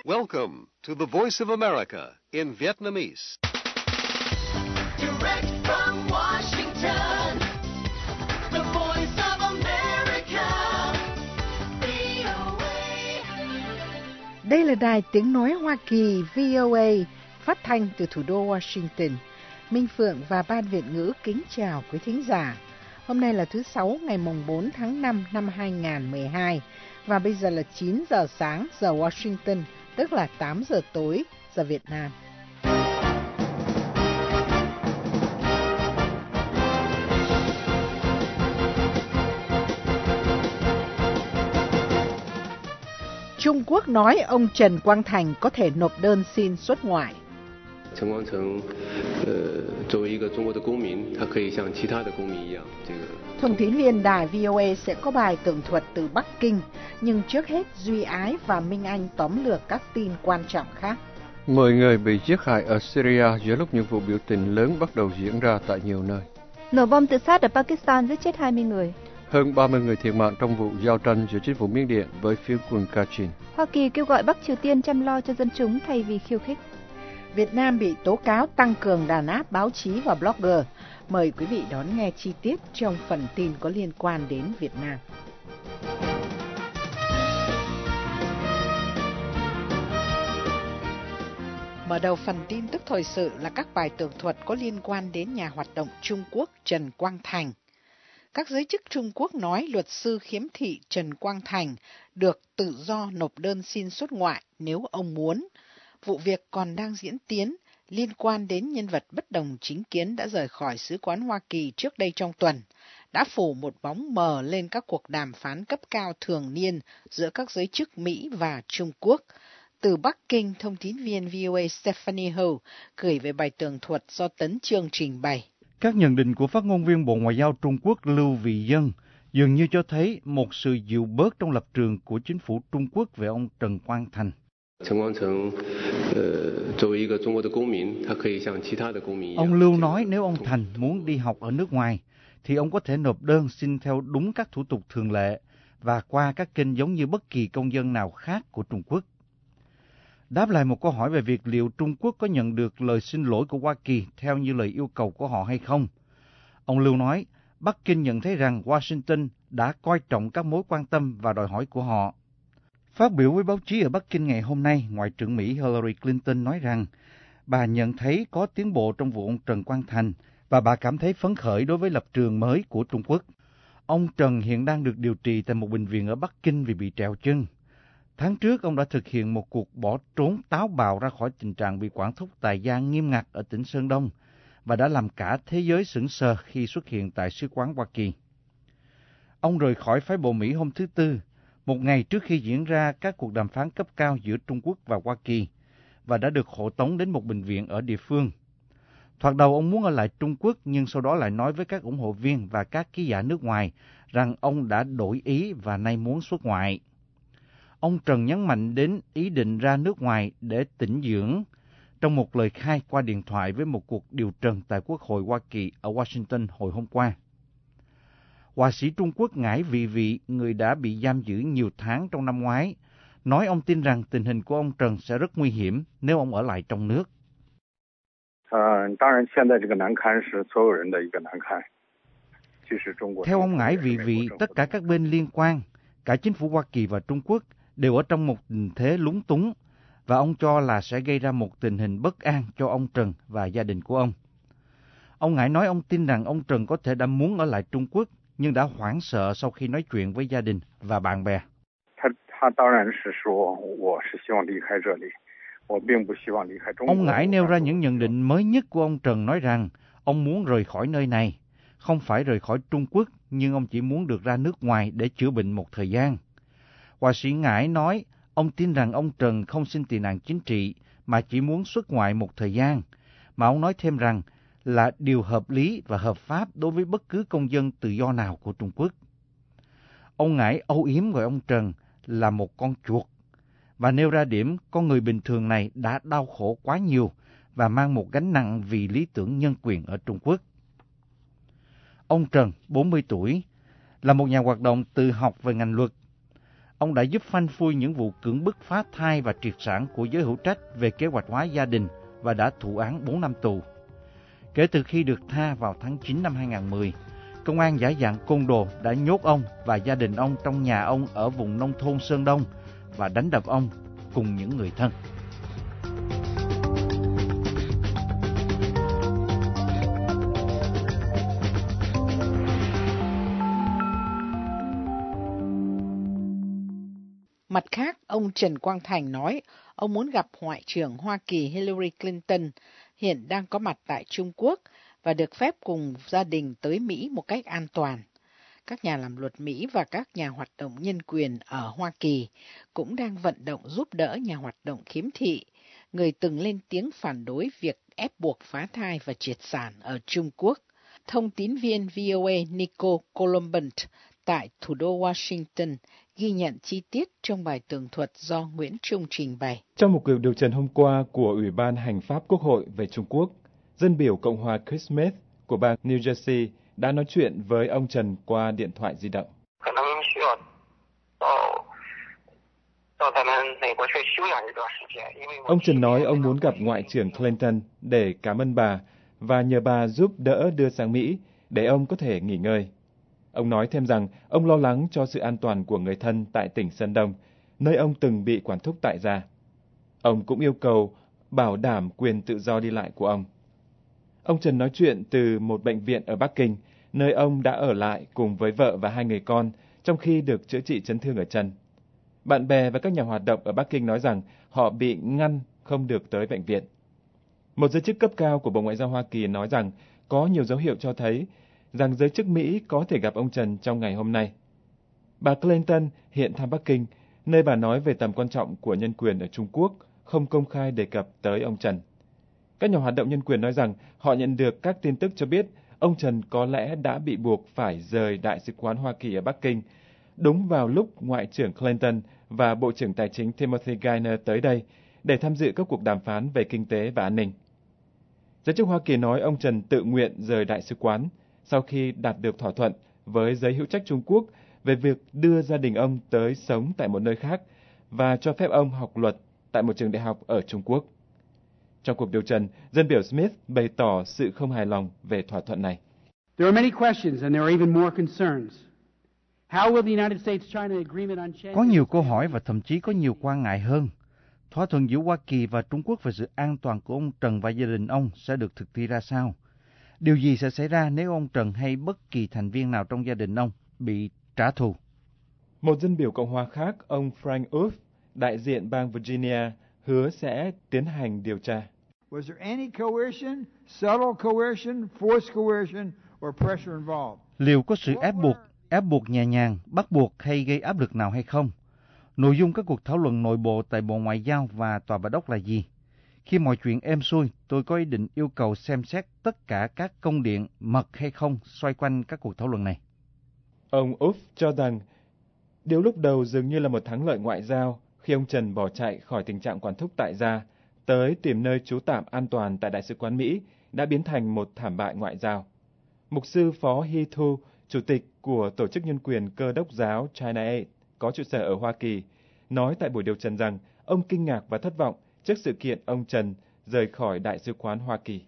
Welcome to the Voice of America in Vietnamese. Direct from Washington, the Voice of America, VOA. Đây là đài tiếng nói Hoa Kỳ VOA, phát thanh từ thủ đô Washington. Minh Phượng và Ban Việt ngữ kính chào quý thính giả. Hôm nay là thứ Sáu ngày mùng 4 tháng 5 năm 2012 và bây giờ là 9 giờ sáng giờ Washington, tức là 8 giờ tối giờ Việt Nam. Trung Quốc nói ông Trần Quang Thành có thể nộp đơn xin xuất ngoại. 陈光诚，作为一个中国的公民，他可以像其他的公民一样， Thông tín viên đài VOA sẽ có bài tường thuật từ Bắc Kinh, nhưng trước hết Duy Ái và Minh Anh tóm lược các tin quan trọng khác. 10 người bị giết hại ở Syria giữa lúc những vụ biểu tình lớn bắt đầu diễn ra tại nhiều nơi. Nổ bom tự sát ở Pakistan giết chết 20 người. Hơn 30 người thiệt mạng trong vụ giao tranh giữa chính phủ Miến Điện với phiến quân Kachin. Hoa Kỳ kêu gọi Bắc Triều Tiên chăm lo cho dân chúng thay vì khiêu khích. Việt Nam bị tố cáo tăng cường đàn áp báo chí và blogger. Mời quý vị đón nghe chi tiết trong phần tin có liên quan đến Việt Nam. Mở đầu phần tin tức thời sự là các bài tường thuật có liên quan đến nhà hoạt động Trung Quốc Trần Quang Thành. Các giới chức Trung Quốc nói luật sư khiếm thị Trần Quang Thành được tự do nộp đơn xin xuất ngoại nếu ông muốn. Vụ việc còn đang diễn tiến liên quan đến nhân vật bất đồng chính kiến đã rời khỏi sứ quán Hoa Kỳ trước đây trong tuần, đã phủ một bóng mờ lên các cuộc đàm phán cấp cao thường niên giữa các giới chức Mỹ và Trung Quốc. Từ Bắc Kinh, thông tín viên VOA Stephanie Ho gửi về bài tường thuật do Tấn Chương trình bày. Các nhận định của phát ngôn viên Bộ Ngoại giao Trung Quốc Lưu Vị Dân dường như cho thấy một sự dịu bớt trong lập trường của chính phủ Trung Quốc về ông Trần Quang Thành. 陈光诚，作为一个中国的公民，他可以像其他的公民一样。 Ông Lưu nói nếu ông Thành muốn đi học ở nước ngoài, thì ông có thể nộp đơn xin theo đúng các thủ tục thường lệ và qua các kênh giống như bất kỳ công dân nào khác của Trung Quốc. Đáp lại một câu hỏi về việc liệu Trung Quốc có nhận được lời xin lỗi của Hoa Kỳ theo như lời yêu cầu của họ hay không, ông Lưu nói Bắc Kinh nhận thấy rằng Washington đã coi trọng các mối quan tâm và đòi hỏi của họ. Phát biểu với báo chí ở Bắc Kinh ngày hôm nay, Ngoại trưởng Mỹ Hillary Clinton nói rằng bà nhận thấy có tiến bộ trong vụ ông Trần Quang Thành và bà cảm thấy phấn khởi đối với lập trường mới của Trung Quốc. Ông Trần hiện đang được điều trị tại một bệnh viện ở Bắc Kinh vì bị trẹo chân. Tháng trước, ông đã thực hiện một cuộc bỏ trốn táo bạo ra khỏi tình trạng bị quản thúc tại gia nghiêm ngặt ở tỉnh Sơn Đông và đã làm cả thế giới sững sờ khi xuất hiện tại sứ quán Hoa Kỳ. Ông rời khỏi phái bộ Mỹ hôm thứ Tư, một ngày trước khi diễn ra các cuộc đàm phán cấp cao giữa Trung Quốc và Hoa Kỳ, và đã được hộ tống đến một bệnh viện ở địa phương. Thoạt đầu ông muốn ở lại Trung Quốc, nhưng sau đó lại nói với các ủng hộ viên và các ký giả nước ngoài rằng ông đã đổi ý và nay muốn xuất ngoại. Ông Trần nhấn mạnh đến ý định ra nước ngoài để tĩnh dưỡng trong một lời khai qua điện thoại với một cuộc điều trần tại Quốc hội Hoa Kỳ ở Washington hồi hôm qua. Họa sĩ Trung Quốc Ngải Vị Vị, người đã bị giam giữ nhiều tháng trong năm ngoái, nói ông tin rằng tình hình của ông Trần sẽ rất nguy hiểm nếu ông ở lại trong nước. Theo ông Ngải Vị Vị, tất cả các bên liên quan, cả chính phủ Hoa Kỳ và Trung Quốc, đều ở trong một tình thế lúng túng, và ông cho là sẽ gây ra một tình hình bất an cho ông Trần và gia đình của ông. Ông Ngải nói ông tin rằng ông Trần có thể đã muốn ở lại Trung Quốc, nhưng đã hoảng sợ sau khi nói chuyện với gia đình và bạn bè. Ông Ngải nêu ra những nhận định mới nhất của ông Trần, nói rằng ông muốn rời khỏi nơi này, không phải rời khỏi Trung Quốc, nhưng ông chỉ muốn được ra nước ngoài để chữa bệnh một thời gian. Họa sĩ Ngải nói ông tin rằng ông Trần không xin tị nạn chính trị, mà chỉ muốn xuất ngoại một thời gian, mà ông nói thêm rằng là điều hợp lý và hợp pháp đối với bất cứ công dân tự do nào của Trung Quốc. Ông Ngải âu yếm gọi ông Trần là một con chuột và nêu ra điểm con người bình thường này đã đau khổ quá nhiều và mang một gánh nặng vì lý tưởng nhân quyền ở Trung Quốc. Ông Trần, 40 tuổi, là một nhà hoạt động tự học về ngành luật. Ông đã giúp phanh phui những vụ cưỡng bức phá thai và triệt sản của giới hữu trách về kế hoạch hóa gia đình và đã thụ án 4 năm tù. Kể từ khi được tha vào tháng 9 năm 2010, công an giả dạng côn đồ đã nhốt ông và gia đình ông trong nhà ông ở vùng nông thôn Sơn Đông và đánh đập ông cùng những người thân. Mặt khác, ông Trần Quang Thành nói ông muốn gặp Ngoại trưởng Hoa Kỳ Hillary Clinton, hiện đang có mặt tại Trung Quốc, và được phép cùng gia đình tới Mỹ một cách an toàn. Các nhà làm luật Mỹ và các nhà hoạt động nhân quyền ở Hoa Kỳ cũng đang vận động giúp đỡ nhà hoạt động khiếm thị, người từng lên tiếng phản đối việc ép buộc phá thai và triệt sản ở Trung Quốc. Thông tín viên VOA Nico Colombant tại thủ đô Washington ghi nhận chi tiết trong bài tường thuật do Nguyễn Trung trình bày. Trong một cuộc điều trần hôm qua của Ủy ban Hành pháp Quốc hội về Trung Quốc, dân biểu Cộng hòa Chris Smith của bang New Jersey đã nói chuyện với ông Trần qua điện thoại di động. Ông Trần nói ông muốn gặp Ngoại trưởng Clinton để cảm ơn bà và nhờ bà giúp đỡ đưa sang Mỹ để ông có thể nghỉ ngơi. Ông nói thêm rằng ông lo lắng cho sự an toàn của người thân tại tỉnh Sơn Đông, nơi ông từng bị quản thúc tại gia. Ông cũng yêu cầu bảo đảm quyền tự do đi lại của ông. Ông Trần nói chuyện từ một bệnh viện ở Bắc Kinh, nơi ông đã ở lại cùng với vợ và 2 người con trong khi được chữa trị chấn thương ở chân. Bạn bè và các nhà hoạt động ở Bắc Kinh nói rằng họ bị ngăn không được tới bệnh viện. Một giới chức cấp cao của Bộ Ngoại giao Hoa Kỳ nói rằng có nhiều dấu hiệu cho thấy rằng giới chức Mỹ có thể gặp ông Trần trong ngày hôm nay. Bà Clinton hiện thăm Bắc Kinh, nơi bà nói về tầm quan trọng của nhân quyền ở Trung Quốc, không công khai đề cập tới ông Trần. Các nhà hoạt động nhân quyền nói rằng họ nhận được các tin tức cho biết ông Trần có lẽ đã bị buộc phải rời Đại sứ quán Hoa Kỳ ở Bắc Kinh, đúng vào lúc Ngoại trưởng Clinton và Bộ trưởng Tài chính Timothy Geithner tới đây để tham dự các cuộc đàm phán về kinh tế và an ninh. Giới chức Hoa Kỳ nói ông Trần tự nguyện rời Đại sứ quán sau khi đạt được thỏa thuận với giới hữu trách Trung Quốc về việc đưa gia đình ông tới sống tại một nơi khác và cho phép ông học luật tại một trường đại học ở Trung Quốc. Trong cuộc điều trần, dân biểu Smith bày tỏ sự không hài lòng về thỏa thuận này. Có nhiều câu hỏi và thậm chí có nhiều quan ngại hơn. Thỏa thuận giữa Hoa Kỳ và Trung Quốc về sự an toàn của ông Trần và gia đình ông sẽ được thực thi ra sao? Điều gì sẽ xảy ra nếu ông Trần hay bất kỳ thành viên nào trong gia đình ông bị trả thù? Một dân biểu Cộng hòa khác, ông Frank Wolf, đại diện bang Virginia, hứa sẽ tiến hành điều tra. Was there any coercion, subtle coercion, forced coercion, or pressure involved? Liệu có sự ép buộc nhẹ nhàng, bắt buộc hay gây áp lực nào hay không? Nội dung các cuộc thảo luận nội bộ tại Bộ Ngoại giao và Tòa Bạch Ốc là gì? Khi mọi chuyện êm xuôi, tôi có ý định yêu cầu xem xét tất cả các công điện mật hay không xoay quanh các cuộc thảo luận này. Ông Wolf cho rằng điều lúc đầu dường như là một thắng lợi ngoại giao khi ông Trần bỏ chạy khỏi tình trạng quản thúc tại gia tới tìm nơi trú tạm an toàn tại Đại sứ quán Mỹ đã biến thành một thảm bại ngoại giao. Mục sư Phó Hy Thu, chủ tịch của Tổ chức Nhân quyền Cơ đốc giáo China Aid, có trụ sở ở Hoa Kỳ, nói tại buổi điều trần rằng ông kinh ngạc và thất vọng trước sự kiện ông Trần rời khỏi Đại sứ quán Hoa Kỳ.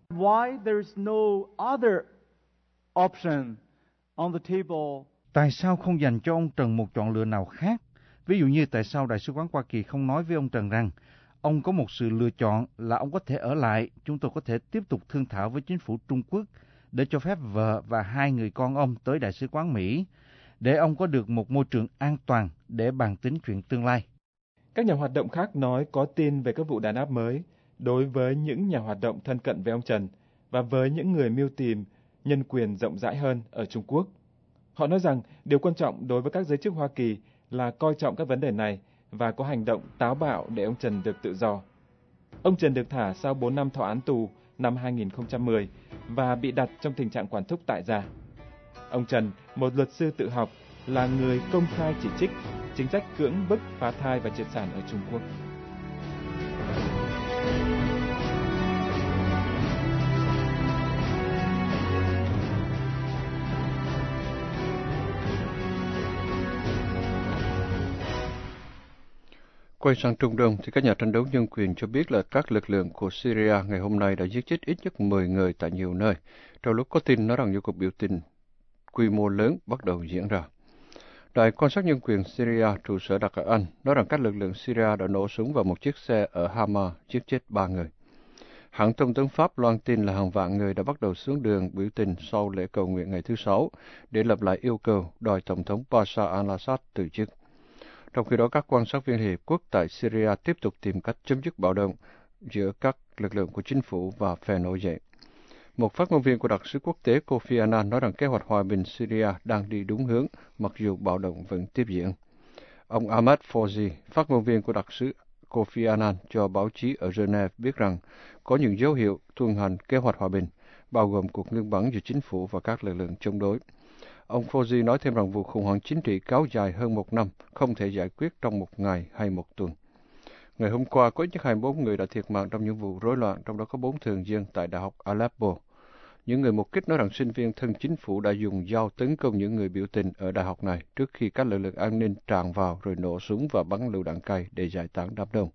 Tại sao không dành cho ông Trần một chọn lựa nào khác? Ví dụ như tại sao Đại sứ quán Hoa Kỳ không nói với ông Trần rằng ông có một sự lựa chọn là ông có thể ở lại, chúng tôi có thể tiếp tục thương thảo với chính phủ Trung Quốc để cho phép vợ và 2 người con ông tới Đại sứ quán Mỹ, để ông có được một môi trường an toàn để bàn tính chuyện tương lai. Các nhà hoạt động khác nói có tin về các vụ đàn áp mới đối với những nhà hoạt động thân cận với ông Trần và với những người mưu tìm nhân quyền rộng rãi hơn ở Trung Quốc. Họ nói rằng điều quan trọng đối với các giới chức Hoa Kỳ là coi trọng các vấn đề này và có hành động táo bạo để ông Trần được tự do. Ông Trần được thả sau 4 năm thọ án tù năm 2010 và bị đặt trong tình trạng quản thúc tại gia. Ông Trần, một luật sư tự học, là người công khai chỉ trích chính sách cưỡng bức phá thai và triệt sản ở Trung Quốc. Quay sang Trung Đông thì các nhà tranh đấu nhân quyền cho biết là các lực lượng của Syria ngày hôm nay đã giết chết ít nhất 10 người tại nhiều nơi, trong lúc có tin nói rằng những cuộc biểu tình quy mô lớn bắt đầu diễn ra. Đài quan sát nhân quyền Syria trụ sở đặt ở Anh nói rằng các lực lượng Syria đã nổ súng vào một chiếc xe ở Hama giết chết 3 người. Hãng thông tấn Pháp loan tin là hàng vạn người đã bắt đầu xuống đường biểu tình sau lễ cầu nguyện ngày thứ Sáu để lặp lại yêu cầu đòi Tổng thống Bashar al-Assad từ chức. Trong khi đó, các quan sát viên Liên Hiệp Quốc tại Syria tiếp tục tìm cách chấm dứt bạo động giữa các lực lượng của chính phủ và phe nổi dậy. Một phát ngôn viên của đặc sứ quốc tế Kofi Annan nói rằng kế hoạch hòa bình Syria đang đi đúng hướng, mặc dù bạo động vẫn tiếp diễn. Ông Ahmad Fauzi, phát ngôn viên của đặc sứ Kofi Annan cho báo chí ở Geneva biết rằng có những dấu hiệu tuân hành kế hoạch hòa bình, bao gồm cuộc ngưng bắn giữa chính phủ và các lực lượng chống đối. Ông Fauzi nói thêm rằng vụ khủng hoảng chính trị kéo dài hơn 1 năm không thể giải quyết trong 1 ngày hay 1 tuần. Ngày hôm qua, có ít nhất 24 người đã thiệt mạng trong những vụ rối loạn, trong đó có 4 thường dân tại Đại học Aleppo. Những người mục kích nói rằng sinh viên thân chính phủ đã dùng dao tấn công những người biểu tình ở đại học này trước khi các lực lượng an ninh tràn vào rồi nổ súng và bắn lựu đạn cay để giải tán đám đông.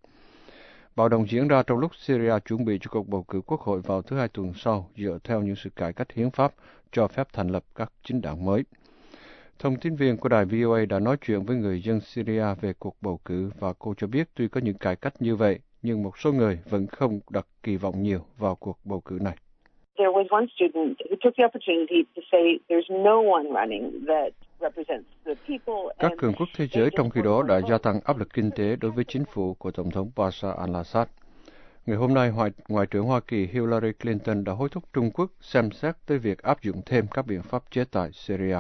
Bạo động diễn ra trong lúc Syria chuẩn bị cho cuộc bầu cử quốc hội vào thứ Hai tuần sau dựa theo những sự cải cách hiến pháp cho phép thành lập các chính đảng mới. Thông tin viên của đài VOA đã nói chuyện với người dân Syria về cuộc bầu cử và cô cho biết tuy có những cải cách như vậy, nhưng một số người vẫn không đặt kỳ vọng nhiều vào cuộc bầu cử này. There was one student who took the opportunity to say there's no one running that represents the people. Các cường quốc thế giới trong khi đó đã gia tăng áp lực kinh tế đối với chính phủ của Tổng thống Bashar al-Assad. Ngày hôm nay, Ngoại trưởng Hoa Kỳ Hillary Clinton đã hối thúc Trung Quốc xem xét tới việc áp dụng thêm các biện pháp chế tài Syria.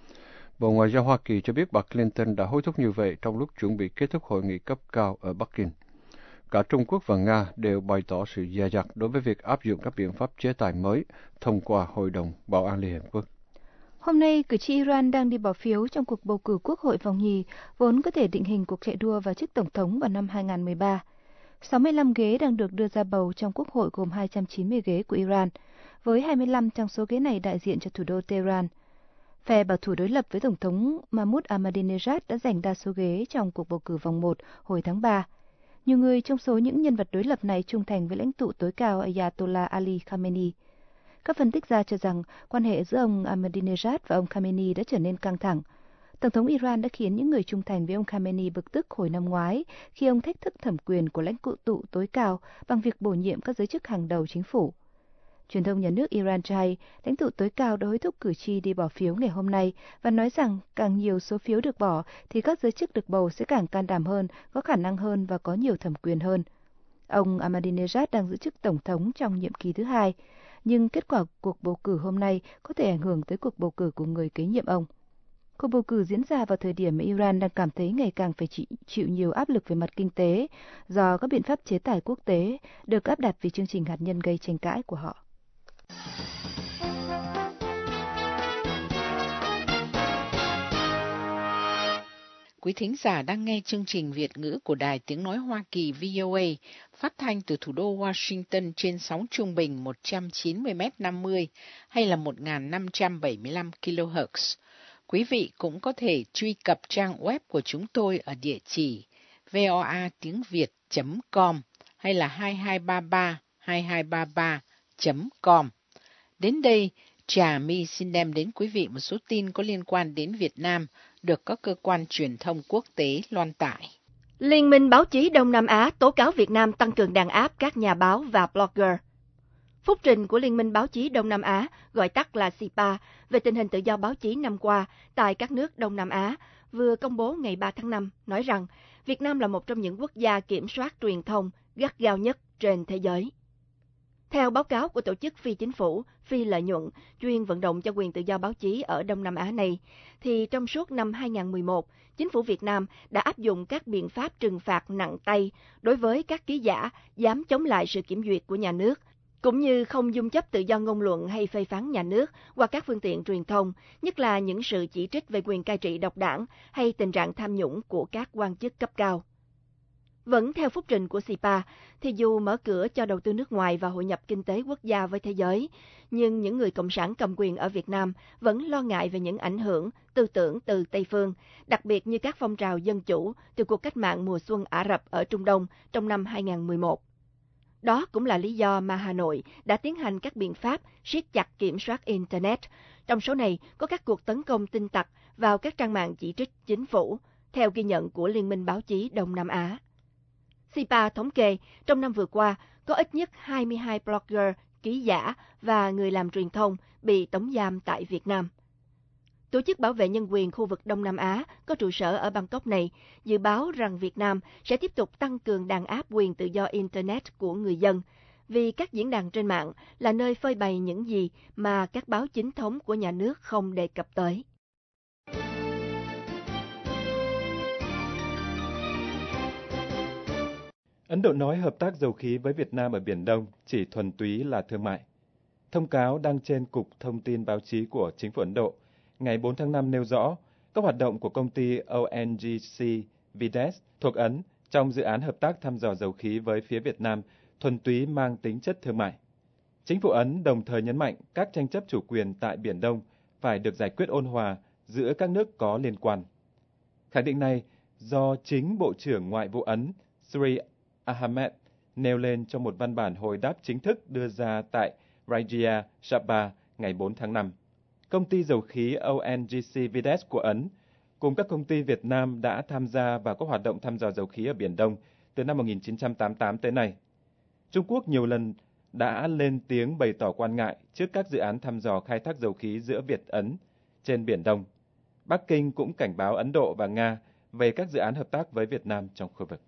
Bộ Ngoại giao Hoa Kỳ cho biết bà Clinton đã hối thúc như vậy trong lúc chuẩn bị kết thúc hội nghị cấp cao ở Bắc Kinh. Cả Trung Quốc và Nga đều bày tỏ sự dè dặt đối với việc áp dụng các biện pháp chế tài mới thông qua Hội đồng Bảo an Liên Hợp Quốc. Hôm nay, cử tri Iran đang đi bỏ phiếu trong cuộc bầu cử quốc hội vòng nhì, vốn có thể định hình cuộc chạy đua vào chức tổng thống vào năm 2013. 65 ghế đang được đưa ra bầu trong quốc hội gồm 290 ghế của Iran, với 25 trong số ghế này đại diện cho thủ đô Tehran. Phe bảo thủ đối lập với Tổng thống Mahmoud Ahmadinejad đã giành đa số ghế trong cuộc bầu cử vòng 1 hồi tháng 3. Nhiều người trong số những nhân vật đối lập này trung thành với lãnh tụ tối cao Ayatollah Ali Khamenei. Các phân tích gia cho rằng quan hệ giữa ông Ahmadinejad và ông Khamenei đã trở nên căng thẳng. Tổng thống Iran đã khiến những người trung thành với ông Khamenei bực tức hồi năm ngoái khi ông thách thức thẩm quyền của lãnh tụ tối cao bằng việc bổ nhiệm các giới chức hàng đầu chính phủ. Truyền thông nhà nước Iran cho hay lãnh tụ tối cao đã hối thúc cử tri đi bỏ phiếu ngày hôm nay và nói rằng càng nhiều số phiếu được bỏ thì các giới chức được bầu sẽ càng can đảm hơn, có khả năng hơn và có nhiều thẩm quyền hơn. Ông Ahmadinejad đang giữ chức tổng thống trong nhiệm kỳ thứ 2, nhưng kết quả cuộc bầu cử hôm nay có thể ảnh hưởng tới cuộc bầu cử của người kế nhiệm ông. Cuộc bầu cử diễn ra vào thời điểm mà Iran đang cảm thấy ngày càng phải chịu nhiều áp lực về mặt kinh tế do các biện pháp chế tài quốc tế được áp đặt vì chương trình hạt nhân gây tranh cãi của họ. Quý thính giả đang nghe chương trình Việt ngữ của Đài Tiếng Nói Hoa Kỳ VOA, phát thanh từ thủ đô Washington trên sóng trung bình 190m50 hay là 1575 kHz. Quý vị cũng có thể truy cập trang web của chúng tôi ở địa chỉ voatiengviet.com hay là 2233-2233.com. Đến đây, Trà My xin đem đến quý vị một số tin có liên quan đến Việt Nam được các cơ quan truyền thông quốc tế loan tải. Liên minh báo chí Đông Nam Á tố cáo Việt Nam tăng cường đàn áp các nhà báo và blogger. Phúc trình của Liên minh báo chí Đông Nam Á, gọi tắt là SIPA, về tình hình tự do báo chí năm qua tại các nước Đông Nam Á vừa công bố ngày 3 tháng 5 nói rằng Việt Nam là một trong những quốc gia kiểm soát truyền thông gắt gao nhất trên thế giới. Theo báo cáo của tổ chức phi chính phủ, phi lợi nhuận, chuyên vận động cho quyền tự do báo chí ở Đông Nam Á này, thì trong suốt năm 2011, chính phủ Việt Nam đã áp dụng các biện pháp trừng phạt nặng tay đối với các ký giả dám chống lại sự kiểm duyệt của nhà nước, cũng như không dung chấp tự do ngôn luận hay phê phán nhà nước qua các phương tiện truyền thông, nhất là những sự chỉ trích về quyền cai trị độc đảng hay tình trạng tham nhũng của các quan chức cấp cao. Vẫn theo phúc trình của SIPA, thì dù mở cửa cho đầu tư nước ngoài và hội nhập kinh tế quốc gia với thế giới, nhưng những người cộng sản cầm quyền ở Việt Nam vẫn lo ngại về những ảnh hưởng tư tưởng từ Tây phương, đặc biệt như các phong trào dân chủ từ cuộc cách mạng mùa xuân Ả Rập ở Trung Đông trong năm 2011. Đó cũng là lý do mà Hà Nội đã tiến hành các biện pháp siết chặt kiểm soát Internet. Trong số này có các cuộc tấn công tin tặc vào các trang mạng chỉ trích chính phủ, theo ghi nhận của Liên minh Báo chí Đông Nam Á. SIPA thống kê, trong năm vừa qua, có ít nhất 22 blogger, ký giả và người làm truyền thông bị tống giam tại Việt Nam. Tổ chức bảo vệ nhân quyền khu vực Đông Nam Á có trụ sở ở Bangkok này dự báo rằng Việt Nam sẽ tiếp tục tăng cường đàn áp quyền tự do Internet của người dân, vì các diễn đàn trên mạng là nơi phơi bày những gì mà các báo chính thống của nhà nước không đề cập tới. Ấn Độ nói hợp tác dầu khí với Việt Nam ở Biển Đông chỉ thuần túy là thương mại. Thông cáo đăng trên Cục Thông tin Báo chí của Chính phủ Ấn Độ ngày 4 tháng 5 nêu rõ các hoạt động của công ty ONGC Videsh thuộc Ấn trong dự án hợp tác thăm dò dầu khí với phía Việt Nam thuần túy mang tính chất thương mại. Chính phủ Ấn đồng thời nhấn mạnh các tranh chấp chủ quyền tại Biển Đông phải được giải quyết ôn hòa giữa các nước có liên quan. Khẳng định này do chính Bộ trưởng Ngoại vụ Ấn Sri Ahmed nêu lên trong một văn bản hồi đáp chính thức đưa ra tại Rajya Sabha ngày 4 tháng 5. Công ty dầu khí ONGC Videsh của Ấn cùng các công ty Việt Nam đã tham gia vào các hoạt động thăm dò dầu khí ở Biển Đông từ năm 1988 tới nay. Trung Quốc nhiều lần đã lên tiếng bày tỏ quan ngại trước các dự án thăm dò khai thác dầu khí giữa Việt-Ấn trên Biển Đông. Bắc Kinh cũng cảnh báo Ấn Độ và Nga về các dự án hợp tác với Việt Nam trong khu vực.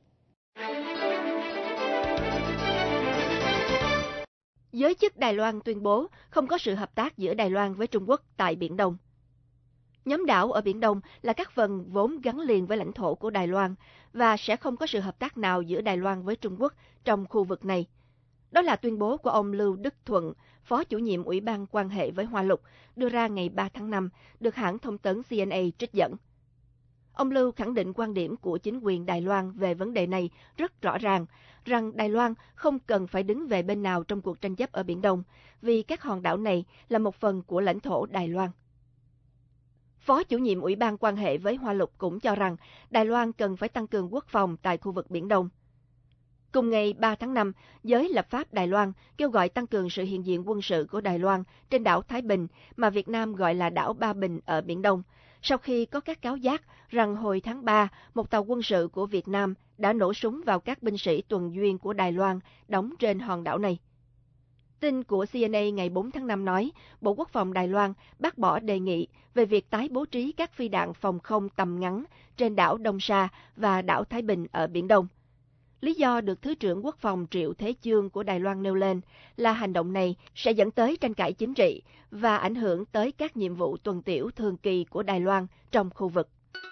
Giới chức Đài Loan tuyên bố không có sự hợp tác giữa Đài Loan với Trung Quốc tại Biển Đông. Nhóm đảo ở Biển Đông là các phần vốn gắn liền với lãnh thổ của Đài Loan và sẽ không có sự hợp tác nào giữa Đài Loan với Trung Quốc trong khu vực này. Đó là tuyên bố của ông Lưu Đức Thuận, Phó chủ nhiệm Ủy ban quan hệ với Hoa Lục, đưa ra ngày 3 tháng 5, được hãng thông tấn CNA trích dẫn. Ông Lưu khẳng định quan điểm của chính quyền Đài Loan về vấn đề này rất rõ ràng, rằng Đài Loan không cần phải đứng về bên nào trong cuộc tranh chấp ở Biển Đông, vì các hòn đảo này là một phần của lãnh thổ Đài Loan. Phó chủ nhiệm Ủy ban quan hệ với Hoa Lục cũng cho rằng Đài Loan cần phải tăng cường quốc phòng tại khu vực Biển Đông. Cùng ngày 3 tháng 5, giới lập pháp Đài Loan kêu gọi tăng cường sự hiện diện quân sự của Đài Loan trên đảo Thái Bình, mà Việt Nam gọi là đảo Ba Bình ở Biển Đông, sau khi có các cáo giác rằng hồi tháng 3, một tàu quân sự của Việt Nam đã nổ súng vào các binh sĩ tuần duyên của Đài Loan đóng trên hòn đảo này. Tin của CNA ngày 4 tháng 5 nói, Bộ Quốc phòng Đài Loan bác bỏ đề nghị về việc tái bố trí các phi đạn phòng không tầm ngắn trên đảo Đông Sa và đảo Thái Bình ở Biển Đông. Lý do được Thứ trưởng Quốc phòng Triệu Thế Chương của Đài Loan nêu lên là hành động này sẽ dẫn tới tranh cãi chính trị và ảnh hưởng tới các nhiệm vụ tuần tiễu thường kỳ của Đài Loan trong khu vực.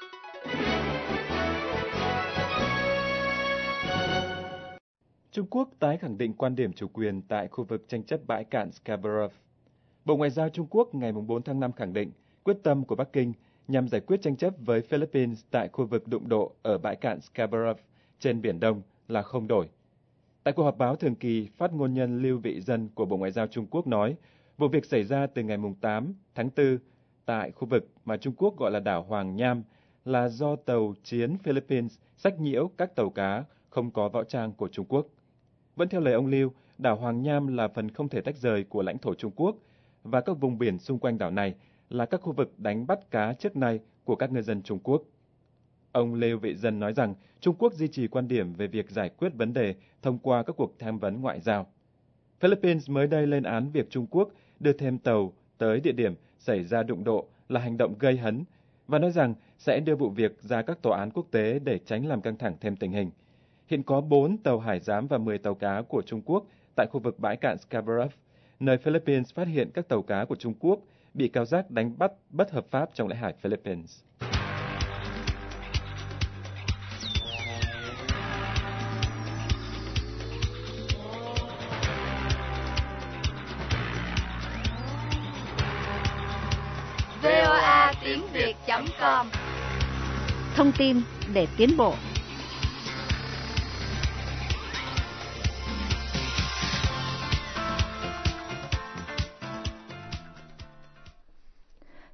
Trung Quốc tái khẳng định quan điểm chủ quyền tại khu vực tranh chấp bãi cạn Scarborough. Bộ Ngoại giao Trung Quốc ngày 4 tháng 5 khẳng định quyết tâm của Bắc Kinh nhằm giải quyết tranh chấp với Philippines tại khu vực đụng độ ở bãi cạn Scarborough trên Biển Đông là không đổi. Tại cuộc họp báo thường kỳ, phát ngôn nhân Lưu Vị Dân của Bộ Ngoại giao Trung Quốc nói, vụ việc xảy ra từ ngày 8 tháng 4 tại khu vực mà Trung Quốc gọi là đảo Hoàng Nham là do tàu chiến Philippines xách nhiễu các tàu cá không có võ trang của Trung Quốc. Vẫn theo lời ông Lưu, đảo Hoàng Nham là phần không thể tách rời của lãnh thổ Trung Quốc và các vùng biển xung quanh đảo này là các khu vực đánh bắt cá trước nay của các ngư dân Trung Quốc. Ông Lưu Vị Dân nói rằng Trung Quốc duy trì quan điểm về việc giải quyết vấn đề thông qua các cuộc tham vấn ngoại giao. Philippines mới đây lên án việc Trung Quốc đưa thêm tàu tới địa điểm xảy ra đụng độ là hành động gây hấn và nói rằng sẽ đưa vụ việc ra các tòa án quốc tế để tránh làm căng thẳng thêm tình hình. Hiện có 4 tàu hải giám và 10 tàu cá của Trung Quốc tại khu vực bãi cạn Scarborough, nơi Philippines phát hiện các tàu cá của Trung Quốc bị cáo giác đánh bắt bất hợp pháp trong lãnh hải Philippines. VOA tiếng Việt.com Thông tin để tiến bộ.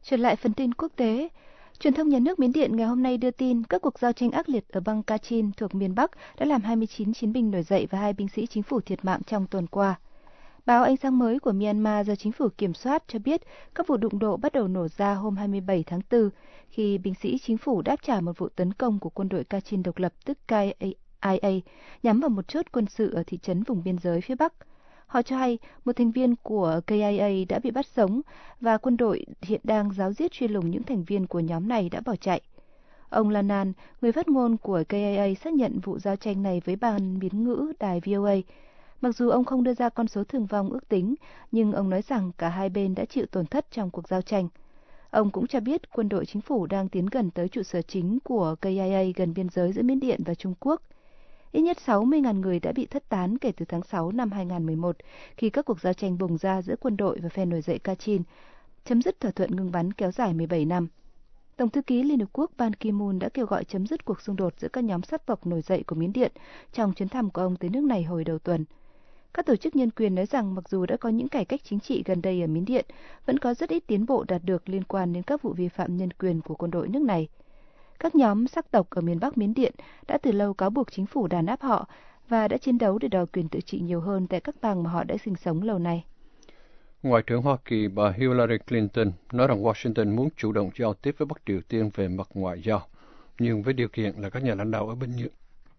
Trở lại phần tin quốc tế, truyền thông nhà nước Miến Điện ngày hôm nay đưa tin các cuộc giao tranh ác liệt ở bang Kachin thuộc miền Bắc đã làm 29 chiến binh nổi dậy và 2 binh sĩ chính phủ thiệt mạng trong tuần qua. Báo Ánh sáng mới của Myanmar do chính phủ kiểm soát cho biết các vụ đụng độ bắt đầu nổ ra hôm 27 tháng 4 khi binh sĩ chính phủ đáp trả một vụ tấn công của quân đội Kachin độc lập tức KIA nhắm vào một chốt quân sự ở thị trấn vùng biên giới phía Bắc. Họ cho hay một thành viên của KIA đã bị bắt sống và quân đội hiện đang ráo riết truy lùng những thành viên của nhóm này đã bỏ chạy. Ông Lanan, người phát ngôn của KIA, xác nhận vụ giao tranh này với ban Miến ngữ đài VOA. Mặc dù ông không đưa ra con số thương vong ước tính, nhưng ông nói rằng cả hai bên đã chịu tổn thất trong cuộc giao tranh. Ông cũng cho biết quân đội chính phủ đang tiến gần tới trụ sở chính của KIA gần biên giới giữa Miến Điện và Trung Quốc. Ít nhất 60.000 người đã bị thất tán kể từ tháng 6 năm 2011 khi các cuộc giao tranh bùng ra giữa quân đội và phe nổi dậy Kachin, chấm dứt thỏa thuận ngừng bắn kéo dài 17 năm. Tổng thư ký Liên Hợp Quốc Ban Ki-moon đã kêu gọi chấm dứt cuộc xung đột giữa các nhóm sắc tộc nổi dậy của Miến Điện trong chuyến thăm của ông tới nước này hồi đầu tuần. Các tổ chức nhân quyền nói rằng mặc dù đã có những cải cách chính trị gần đây ở Miến Điện, vẫn có rất ít tiến bộ đạt được liên quan đến các vụ vi phạm nhân quyền của quân đội nước này. Các nhóm sắc tộc ở miền Bắc Miến Điện đã từ lâu cáo buộc chính phủ đàn áp họ và đã chiến đấu để đòi quyền tự trị nhiều hơn tại các bang mà họ đã sinh sống lâu nay. Ngoại trưởng Hoa Kỳ bà Hillary Clinton nói rằng Washington muốn chủ động giao tiếp với Bắc Triều Tiên về mặt ngoại giao, nhưng với điều kiện là các nhà lãnh đạo ở Bình Nhưỡng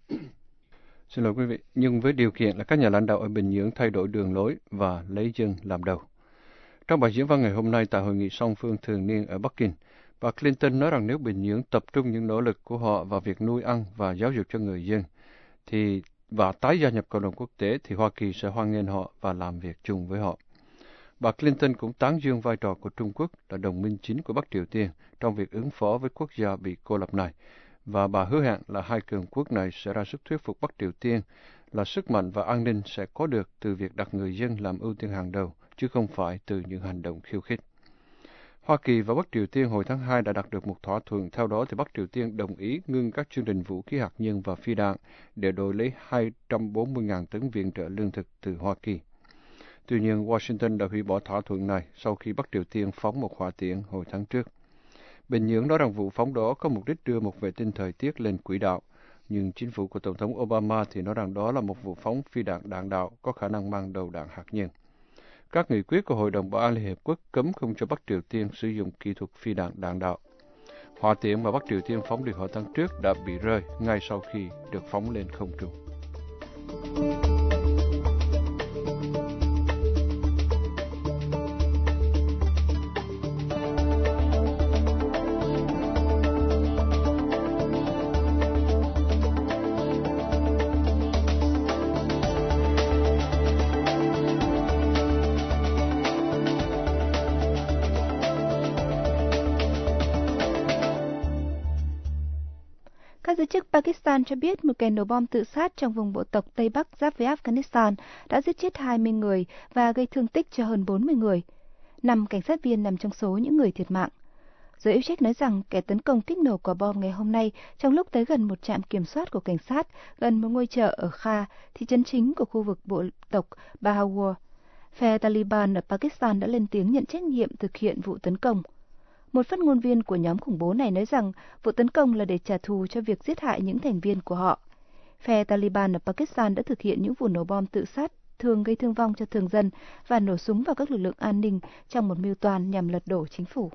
nhưng với điều kiện là các nhà lãnh đạo ở Bình Nhưỡng thay đổi đường lối và lấy dân làm đầu. Trong bài diễn văn ngày hôm nay tại hội nghị song phương thường niên ở Bắc Kinh, bà Clinton nói rằng nếu Bình Nhưỡng tập trung những nỗ lực của họ vào việc nuôi ăn và giáo dục cho người dân và tái gia nhập cộng đồng quốc tế thì Hoa Kỳ sẽ hoan nghênh họ và làm việc chung với họ. Bà Clinton cũng tán dương vai trò của Trung Quốc là đồng minh chính của Bắc Triều Tiên trong việc ứng phó với quốc gia bị cô lập này, và bà hứa hẹn là hai cường quốc này sẽ ra sức thuyết phục Bắc Triều Tiên là sức mạnh và an ninh sẽ có được từ việc đặt người dân làm ưu tiên hàng đầu, chứ không phải từ những hành động khiêu khích. Hoa Kỳ và Bắc Triều Tiên hồi tháng 2 đã đạt được một thỏa thuận, theo đó thì Bắc Triều Tiên đồng ý ngưng các chương trình vũ khí hạt nhân và phi đạn để đổi lấy 240.000 tấn viện trợ lương thực từ Hoa Kỳ. Tuy nhiên, Washington đã hủy bỏ thỏa thuận này sau khi Bắc Triều Tiên phóng một hỏa tiễn hồi tháng trước. Bình Nhưỡng nói rằng vụ phóng đó có mục đích đưa một vệ tinh thời tiết lên quỹ đạo, nhưng chính phủ của Tổng thống Obama thì nói rằng đó là một vụ phóng phi đạn đạn đạo có khả năng mang đầu đạn hạt nhân. Các nghị quyết của Hội đồng Bảo an Liên Hiệp Quốc cấm không cho Bắc Triều Tiên sử dụng kỹ thuật phi đạn đạn đạo. Hỏa tiễn mà Bắc Triều Tiên phóng đi hồi tháng trước đã bị rơi ngay sau khi được phóng lên không trung. Các giới chức Pakistan cho biết một kẻ nổ bom tự sát trong vùng bộ tộc Tây Bắc giáp với Afghanistan đã giết chết 20 người và gây thương tích cho hơn 40 người. 5 cảnh sát viên nằm trong số những người thiệt mạng. Giới hữu trách nói rằng kẻ tấn công kích nổ quả bom ngày hôm nay trong lúc tới gần một trạm kiểm soát của cảnh sát gần một ngôi chợ ở Kha, thị trấn chính của khu vực bộ tộc Bahawar. Phe Taliban ở Pakistan đã lên tiếng nhận trách nhiệm thực hiện vụ tấn công. Một phát ngôn viên của nhóm khủng bố này nói rằng vụ tấn công là để trả thù cho việc giết hại những thành viên của họ. Phe Taliban ở Pakistan đã thực hiện những vụ nổ bom tự sát thường gây thương vong cho thường dân và nổ súng vào các lực lượng an ninh trong một mưu toan nhằm lật đổ chính phủ.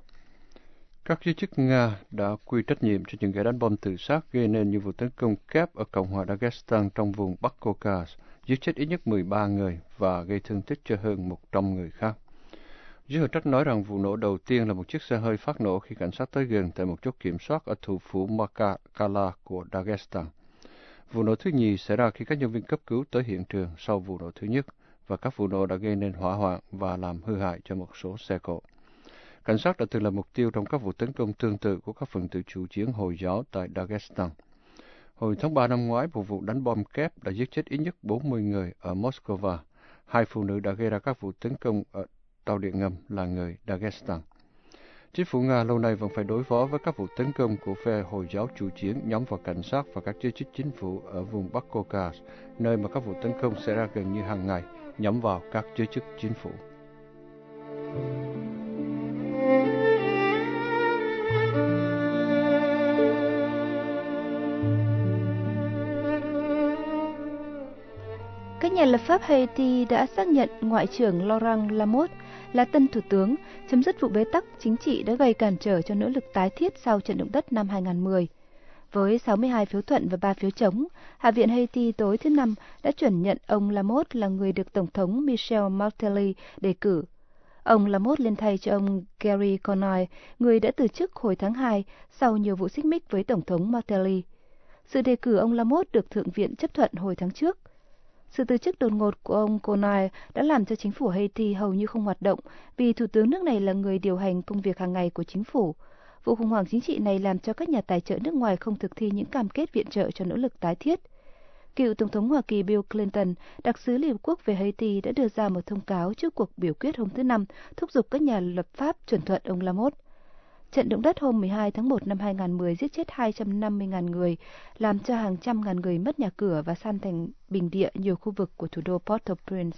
Các giới chức Nga đã quy trách nhiệm cho những kẻ đánh bom tự sát gây nên những vụ tấn công kép ở Cộng hòa Dagestan trong vùng Bắc Caucasus, giết chết ít nhất 13 người và gây thương tích cho hơn 100 người khác. Giới hữu trách nói rằng vụ nổ đầu tiên là một chiếc xe hơi phát nổ khi cảnh sát tới gần tại một chốt kiểm soát ở thủ phủ Makala của Dagestan. Vụ nổ thứ nhì xảy ra khi các nhân viên cấp cứu tới hiện trường sau vụ nổ thứ nhất, và các vụ nổ đã gây nên hỏa hoạn và làm hư hại cho một số xe cộ. Cảnh sát đã từng là mục tiêu trong các vụ tấn công tương tự của các phần tử chủ chiến Hồi giáo tại Dagestan. Hồi tháng 3 năm ngoái, một vụ đánh bom kép đã giết chết ít nhất 40 người ở Moscow. 2 phụ nữ đã gây ra các vụ tấn công ở tàu điện ngầm là người Dagestan. Chính phủ Nga lâu nay vẫn phải đối phó với các vụ tấn công của phe Hồi giáo chủ chiến nhắm vào cảnh sát và các giới chức chính phủ ở vùng Bắc Caucasus, nơi mà các vụ tấn công xảy ra gần như hàng ngày nhắm vào các giới chức chính phủ. nhà lập pháp Haiti đã xác nhận Ngoại trưởng Laurent Lamotte là tân thủ tướng, chấm dứt vụ bế tắc chính trị đã gây cản trở cho nỗ lực tái thiết sau trận động đất năm 2010. Với 62 phiếu thuận và 3 phiếu chống, Hạ viện Haiti tối thứ Năm đã chuẩn nhận ông Lamotte là người được Tổng thống Michel Martelly đề cử. Ông Lamotte lên thay cho ông Gary Conille, người đã từ chức hồi tháng 2 sau nhiều vụ xích mích với Tổng thống Martelly. Sự đề cử ông Lamotte được Thượng viện chấp thuận hồi tháng trước. Sự từ chức đột ngột của ông Conille đã làm cho chính phủ Haiti hầu như không hoạt động vì Thủ tướng nước này là người điều hành công việc hàng ngày của chính phủ. Vụ khủng hoảng chính trị này làm cho các nhà tài trợ nước ngoài không thực thi những cam kết viện trợ cho nỗ lực tái thiết. Cựu Tổng thống Hoa Kỳ Bill Clinton, đặc sứ Liên Hợp Quốc về Haiti đã đưa ra một thông cáo trước cuộc biểu quyết hôm thứ Năm thúc giục các nhà lập pháp chuẩn thuận ông Lamotte. Trận động đất hôm 12 tháng 1 năm 2010 giết chết 250.000 người, làm cho hàng trăm ngàn người mất nhà cửa và san thành bình địa nhiều khu vực của thủ đô Port-au-Prince.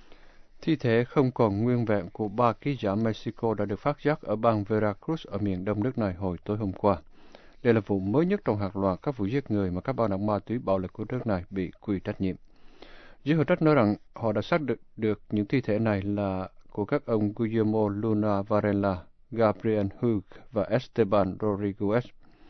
Thi thể không còn nguyên vẹn của 3 ký giả Mexico đã được phát giác ở bang Veracruz ở miền đông nước này hồi tối hôm qua. Đây là vụ mới nhất trong hàng loạt các vụ giết người mà các băng đảng ma túy bạo lực của nước này bị quy trách nhiệm. Giới hữu trách nói rằng họ đã xác định được những thi thể này là của các ông Guillermo Luna Varela, Gabriel Hug và Esteban Rodriguez.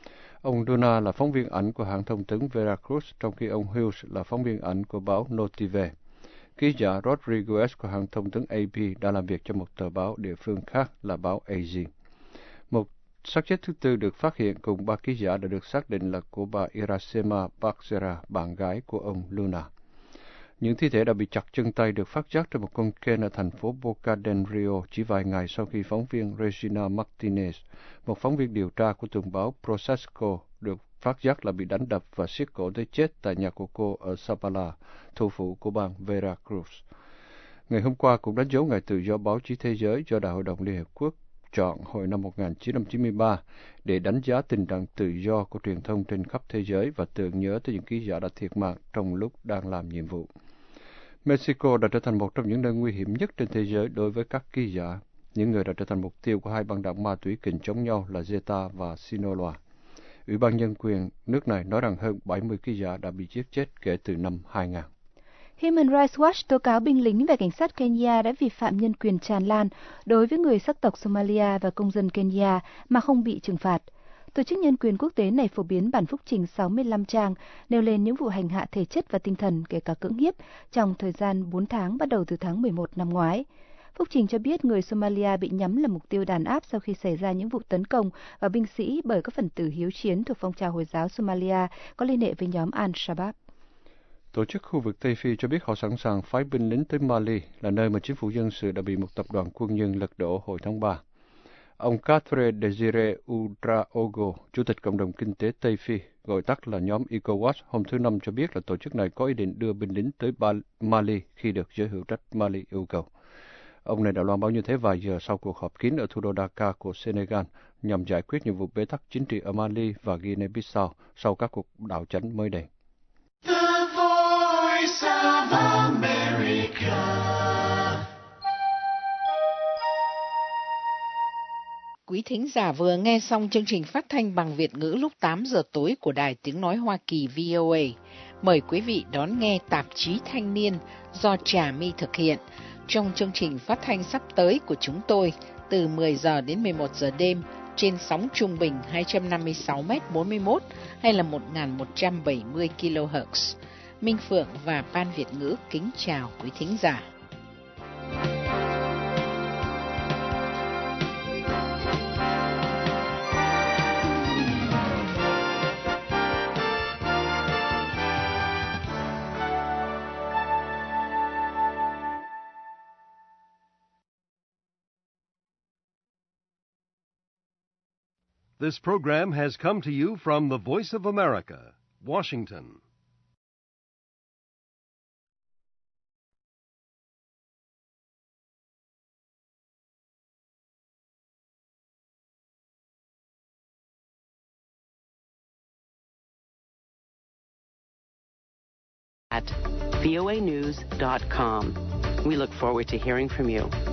Ông Luna là phóng viên ảnh của hãng thông tấn Veracruz, trong khi ông Hughes là phóng viên ảnh của báo Notive. Ký giả Rodriguez của hãng thông tấn AP đã làm việc cho một tờ báo địa phương khác là báo AZ. Một xác chết thứ tư được phát hiện cùng 3 ký giả đã được xác định là của bà Iracema Barcera, bạn gái của ông Luna. Những thi thể đã bị chặt chân tay được phát giác trong một con kênh ở thành phố Boca del Rio chỉ vài ngày sau khi phóng viên Regina Martinez, một phóng viên điều tra của tuần báo Proceso, được phát giác là bị đánh đập và siết cổ tới chết tại nhà của cô ở Zapala, thủ phủ của bang Veracruz. Ngày hôm qua cũng đánh dấu ngày tự do báo chí thế giới do Đại hội đồng Liên Hợp Quốc chọn hồi năm 1993 để đánh giá tình trạng tự do của truyền thông trên khắp thế giới và tưởng nhớ tới những ký giả đã thiệt mạng trong lúc đang làm nhiệm vụ. Mexico đã trở thành một trong những nơi nguy hiểm nhất trên thế giới đối với các ký giả, những người đã trở thành mục tiêu của hai băng đảng ma túy kình chống nhau là Zeta và Sinaloa. Ủy ban nhân quyền nước này nói rằng hơn 70 ký giả đã bị giết chết kể từ năm 2000. Human Rights Watch tố cáo binh lính và cảnh sát Kenya đã vi phạm nhân quyền tràn lan đối với người sắc tộc Somalia và công dân Kenya mà không bị trừng phạt. Tổ chức nhân quyền quốc tế này phổ biến bản phúc trình 65 trang nêu lên những vụ hành hạ thể chất và tinh thần kể cả cưỡng hiếp trong thời gian 4 tháng bắt đầu từ tháng 11 năm ngoái. Phúc trình cho biết người Somalia bị nhắm là mục tiêu đàn áp sau khi xảy ra những vụ tấn công vào binh sĩ bởi các phần tử hiếu chiến thuộc phong trào Hồi giáo Somalia có liên hệ với nhóm Al-Shabaab. Tổ chức khu vực Tây Phi cho biết họ sẵn sàng phái binh lính tới Mali, là nơi mà chính phủ dân sự đã bị một tập đoàn quân nhân lật đổ hồi tháng 3. Ông Catre Desire Ouedraogo, Chủ tịch Cộng đồng Kinh tế Tây Phi, gọi tắt là nhóm ECOWAS, hôm thứ Năm cho biết là tổ chức này có ý định đưa binh lính tới Mali khi được giới hữu trách Mali yêu cầu. Ông này đã loan báo như thế vài giờ sau cuộc họp kín ở thủ đô Dakar của Senegal nhằm giải quyết những vụ bế tắc chính trị ở Mali và Guinea-Bissau sau các cuộc đảo chánh mới đây. The Voice of America. Quý thính giả vừa nghe xong chương trình phát thanh bằng Việt ngữ lúc 8 giờ tối của Đài Tiếng Nói Hoa Kỳ VOA. Mời quý vị đón nghe tạp chí Thanh niên do Trà My thực hiện. Trong chương trình phát thanh sắp tới của chúng tôi từ 10 giờ đến 11 giờ đêm trên sóng trung bình 256m41 hay là 1170 kHz. Minh Phượng và Ban Việt ngữ kính chào quý thính giả. This program has come to you from the Voice of America, Washington. At voanews.com. We look forward to hearing from you.